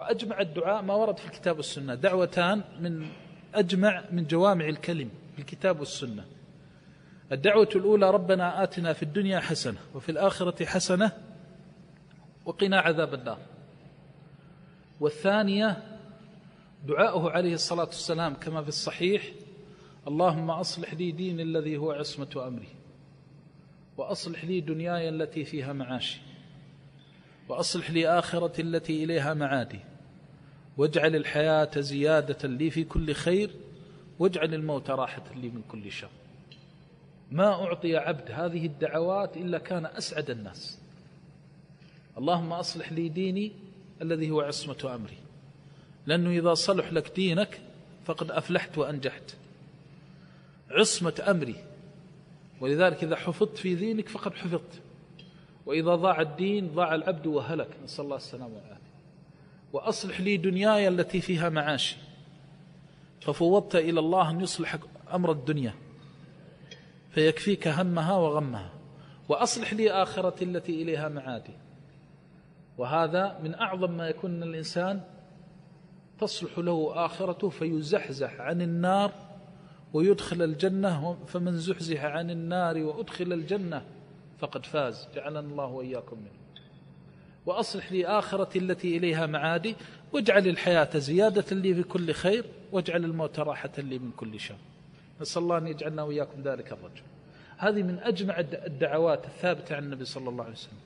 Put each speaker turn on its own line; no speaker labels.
وأجمع الدعاء ما ورد في الكتاب والسنة، دعوتان من أجمع من جوامع الكلم في الكتاب والسنة. الدعوة الأولى: ربنا آتنا في الدنيا حسنة وفي الآخرة حسنة وقنا عذاب النار. والثانية دعاؤه عليه الصلاة والسلام كما في الصحيح: اللهم أصلح لي ديني الذي هو عصمة أمري، وأصلح لي دنياي التي فيها معاشي، وأصلح لي آخرتي التي إليها معادي، واجعل الحياة زيادة لي في كل خير، واجعل الموت راحة لي من كل شر. ما أعطي عبد هذه الدعوات إلا كان أسعد الناس. اللهم أصلح لي ديني الذي هو عصمة أمري، لأنه إذا صلح لك دينك فقد أفلحت وأنجحت. عصمة أمري، ولذلك إذا حفظت في دينك فقد حفظت، وإذا ضاع الدين ضاع العبد وهلك، نسأل الله السلامة والعافية. وأصلح لي دنياي التي فيها معاشي، ففوضت إلى الله أن يصلح أمر الدنيا فيكفيك همها وغمها، وأصلح لي آخرتي التي إليها معادي. وهذا من أعظم ما يكون الإنسان تصلح له آخرته فيزحزح عن النار ويدخل الجنة، فمن زحزح عن النار وأدخل الجنة فقد فاز، جعلنا الله وإياكم منه. وأصلح لي آخرتي التي إليها معادي، واجعل الحياة زيادة لي في كل خير، واجعل الموت راحة لي من كل شر. نسأل الله أن يجعلنا وإياكم ذلك الرجل. هذه من أجمع الدعوات الثابتة عن النبي صلى الله عليه وسلم.